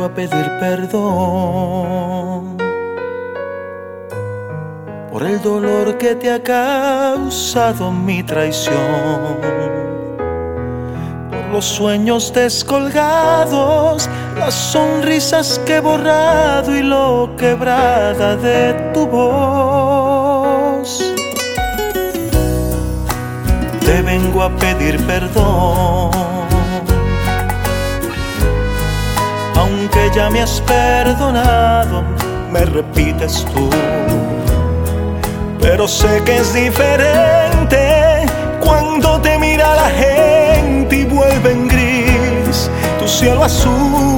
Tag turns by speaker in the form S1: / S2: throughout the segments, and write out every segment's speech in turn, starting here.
S1: a pedir perdón por el dolor que te ha causado mi traición, por los sueños descolgados, las sonrisas que he borrado y lo quebrada de tu voz. Te vengo a pedir perdón, aunque ya me has perdonado, me repites tú. Pero sé que es diferente cuando te mira la gente y vuelve en gris tu cielo azul.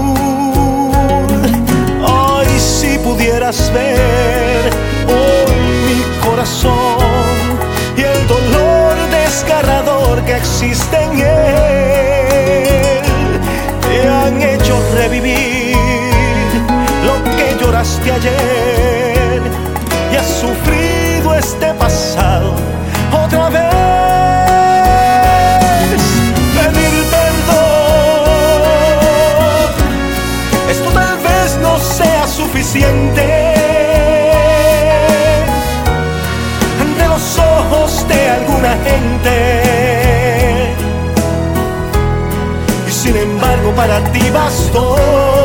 S1: Ay, si pudieras ver hoy mi corazón y el dolor desgarrador que existe en él, te han hecho revivir lo que lloraste ayer y has sufrido este pasado otra vez. Pedir perdón, esto tal vez no sea suficiente ante los ojos de alguna gente, y sin embargo para ti bastó.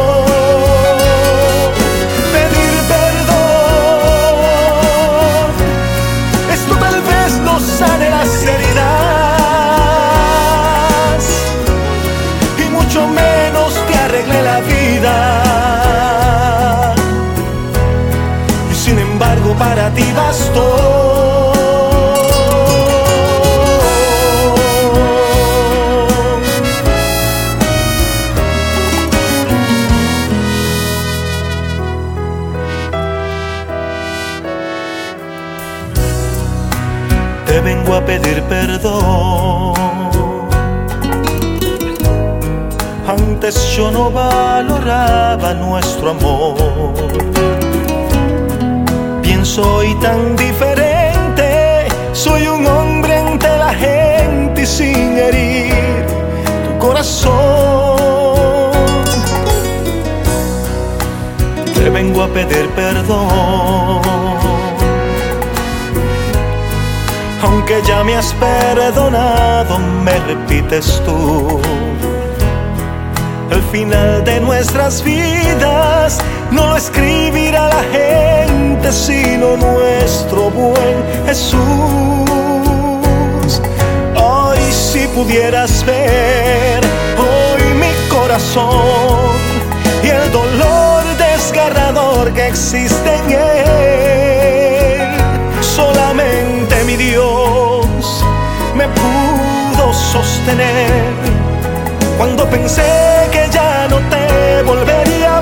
S1: Sane las heridas y mucho menos te arregle la vida, y sin embargo para ti bastó. Te vengo a pedir perdón. Antes yo no valoraba nuestro amor. Pienso hoy tan diferente. Soy un hombre ante la gente y sin herir tu corazón. Te vengo a pedir perdón, aunque ya me has perdonado, me repites tú. El final de nuestras vidas no lo escribirá la gente, sino nuestro buen Jesús. Hoy si pudieras ver hoy mi corazón y el dolor desgarrador que existe en él, solamente mi Dios me pudo sostener cuando pensé que ya no te volvería a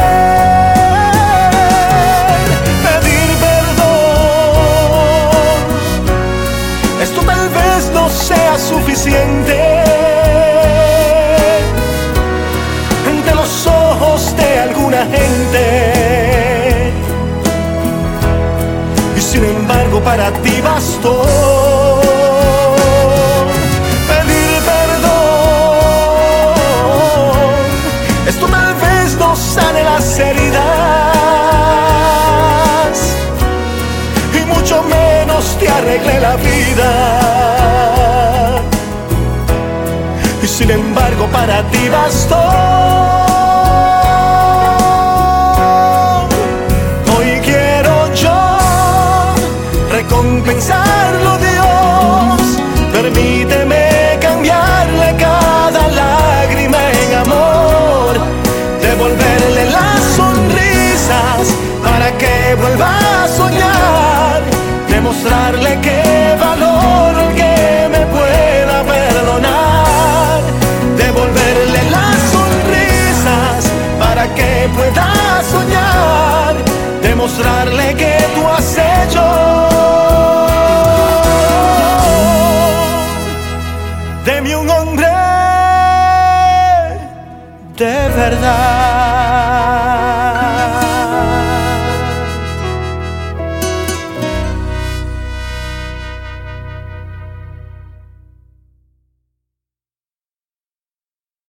S1: ver. Pedir perdón, esto tal vez no sea suficiente ante los ojos de alguna gente, y sin embargo para ti bastó. Pedir perdón, esto tal vez no sane las heridas y mucho menos te arregle la vida, y sin embargo para ti bastó. Recompensarlo, Dios, permíteme cambiarle cada lágrima en amor, devolverle las sonrisas para que vuelva a soñar, demostrarle que valoro el que me pueda perdonar, devolverle las sonrisas para que pueda soñar, demostrarle que tú has hecho de mí un hombre de verdad.